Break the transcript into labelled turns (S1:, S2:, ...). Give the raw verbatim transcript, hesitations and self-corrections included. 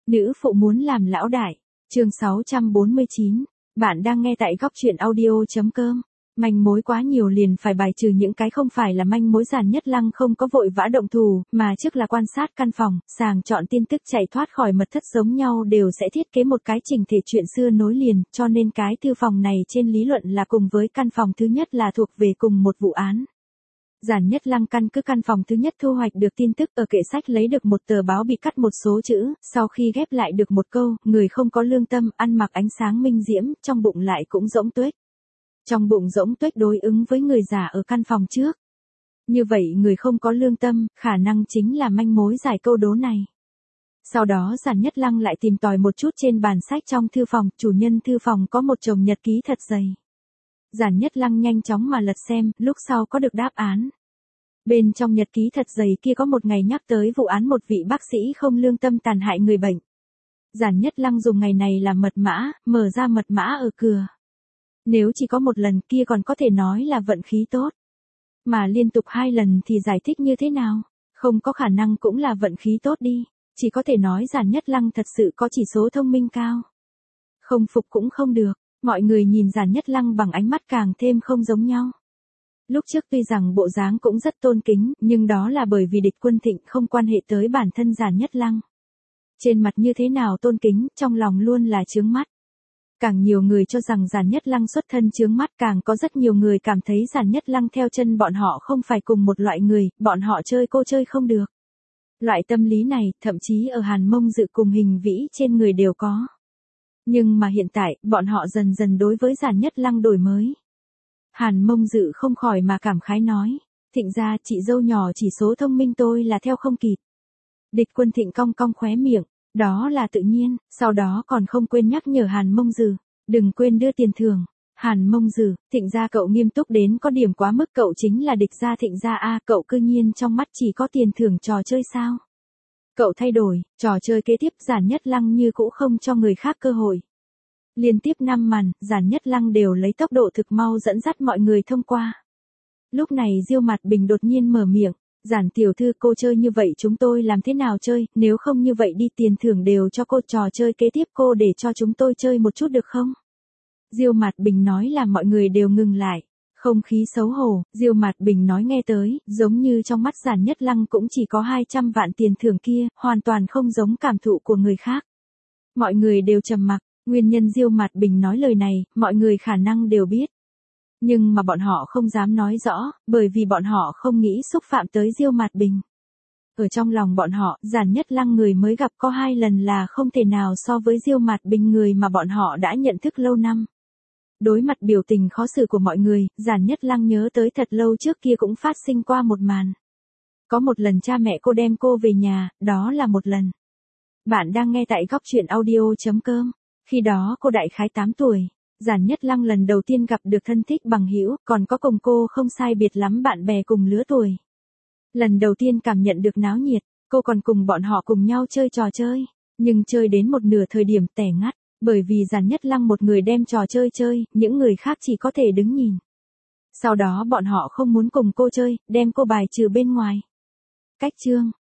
S1: Nữ phụ muốn làm lão đại. Chương sáu trăm bốn mươi chín. Bạn đang nghe tại góc truyện audio.com. Manh mối quá nhiều liền phải bài trừ những cái không phải là manh mối. Giản Nhất Lăng không có vội vã động thủ, mà trước là quan sát căn phòng, sàng chọn tin tức chạy thoát khỏi mật thất giống nhau đều sẽ thiết kế một cái chỉnh thể chuyện xưa nối liền, cho nên cái thư phòng này trên lý luận là cùng với căn phòng thứ nhất là thuộc về cùng một vụ án. Giản Nhất Lăng căn cứ căn phòng thứ nhất thu hoạch được tin tức ở kệ sách lấy được một tờ báo bị cắt một số chữ, sau khi ghép lại được một câu, người không có lương tâm, ăn mặc ánh sáng minh diễm, trong bụng lại cũng rỗng tuếch. Trong bụng rỗng tuếch đối ứng với người già ở căn phòng trước. Như vậy người không có lương tâm, khả năng chính là manh mối giải câu đố này. Sau đó Giản Nhất Lăng lại tìm tòi một chút trên bàn sách trong thư phòng, chủ nhân thư phòng có một chồng nhật ký thật dày. Giản Nhất Lăng nhanh chóng mà lật xem, lúc sau có được đáp án. Bên trong nhật ký thật dày kia có một ngày nhắc tới vụ án một vị bác sĩ không lương tâm tàn hại người bệnh. Giản Nhất Lăng dùng ngày này làm mật mã, mở ra mật mã ở cửa. Nếu chỉ có một lần kia còn có thể nói là vận khí tốt. Mà liên tục hai lần thì giải thích như thế nào? Không có khả năng cũng là vận khí tốt đi. Chỉ có thể nói Giản Nhất Lăng thật sự có chỉ số thông minh cao. Không phục cũng không được. Mọi người nhìn Giản Nhất Lăng bằng ánh mắt càng thêm không giống nhau. Lúc trước tuy rằng bộ dáng cũng rất tôn kính, nhưng đó là bởi vì Địch Quân Thịnh không quan hệ tới bản thân Giản Nhất Lăng. Trên mặt như thế nào tôn kính, trong lòng luôn là chướng mắt. Càng nhiều người cho rằng Giản Nhất Lăng xuất thân chướng mắt, càng có rất nhiều người cảm thấy Giản Nhất Lăng theo chân bọn họ không phải cùng một loại người, bọn họ chơi cô chơi không được. Loại tâm lý này, thậm chí ở Hàn Mông Dự cùng Hình Vĩ trên người đều có. Nhưng mà hiện tại, bọn họ dần dần đối với Giản Nhất Lăng đổi mới. Hàn Mông Dự không khỏi mà cảm khái nói, Thịnh gia chị dâu nhỏ chỉ số thông minh tôi là theo không kịp. Địch Quân Thịnh cong cong khóe miệng, đó là tự nhiên, sau đó còn không quên nhắc nhở Hàn Mông Dự, đừng quên đưa tiền thưởng. Hàn Mông Dự, Thịnh gia cậu nghiêm túc đến có điểm quá mức, cậu chính là địch gia Thịnh gia a, cậu cư nhiên trong mắt chỉ có tiền thưởng trò chơi sao? Cậu thay đổi, trò chơi kế tiếp Giản Nhất Lăng như cũ không cho người khác cơ hội. Liên tiếp năm màn, Giản Nhất Lăng đều lấy tốc độ thực mau dẫn dắt mọi người thông qua. Lúc này Diêu Mạt Bình đột nhiên mở miệng, Giản tiểu thư cô chơi như vậy chúng tôi làm thế nào chơi, nếu không như vậy đi tiền thưởng đều cho cô, trò chơi kế tiếp cô để cho chúng tôi chơi một chút được không? Diêu Mạt Bình nói là mọi người đều ngừng lại. Không khí xấu hổ, Diêu Mạt Bình nói nghe tới, giống như trong mắt Giản Nhất Lăng cũng chỉ có hai trăm vạn tiền thưởng kia, hoàn toàn không giống cảm thụ của người khác. Mọi người đều trầm mặc, nguyên nhân Diêu Mạt Bình nói lời này, mọi người khả năng đều biết. Nhưng mà bọn họ không dám nói rõ, bởi vì bọn họ không nghĩ xúc phạm tới Diêu Mạt Bình. Ở trong lòng bọn họ, Giản Nhất Lăng người mới gặp có hai lần là không thể nào so với Diêu Mạt Bình người mà bọn họ đã nhận thức lâu năm. Đối mặt biểu tình khó xử của mọi người, Giản Nhất Lăng nhớ tới thật lâu trước kia cũng phát sinh qua một màn. Có một lần cha mẹ cô đem cô về nhà, đó là một lần. Bạn đang nghe tại góc truyện audio.com. Khi đó cô đại khái tám tuổi. Giản Nhất Lăng lần đầu tiên gặp được thân thích bằng hữu, còn có cùng cô không sai biệt lắm bạn bè cùng lứa tuổi. Lần đầu tiên cảm nhận được náo nhiệt, cô còn cùng bọn họ cùng nhau chơi trò chơi. Nhưng chơi đến một nửa thời điểm tẻ ngắt. Bởi vì Giản Nhất Lăng một người đem trò chơi chơi, những người khác chỉ có thể đứng nhìn. Sau đó bọn họ không muốn cùng cô chơi, đem cô bài trừ bên ngoài. Cách chương,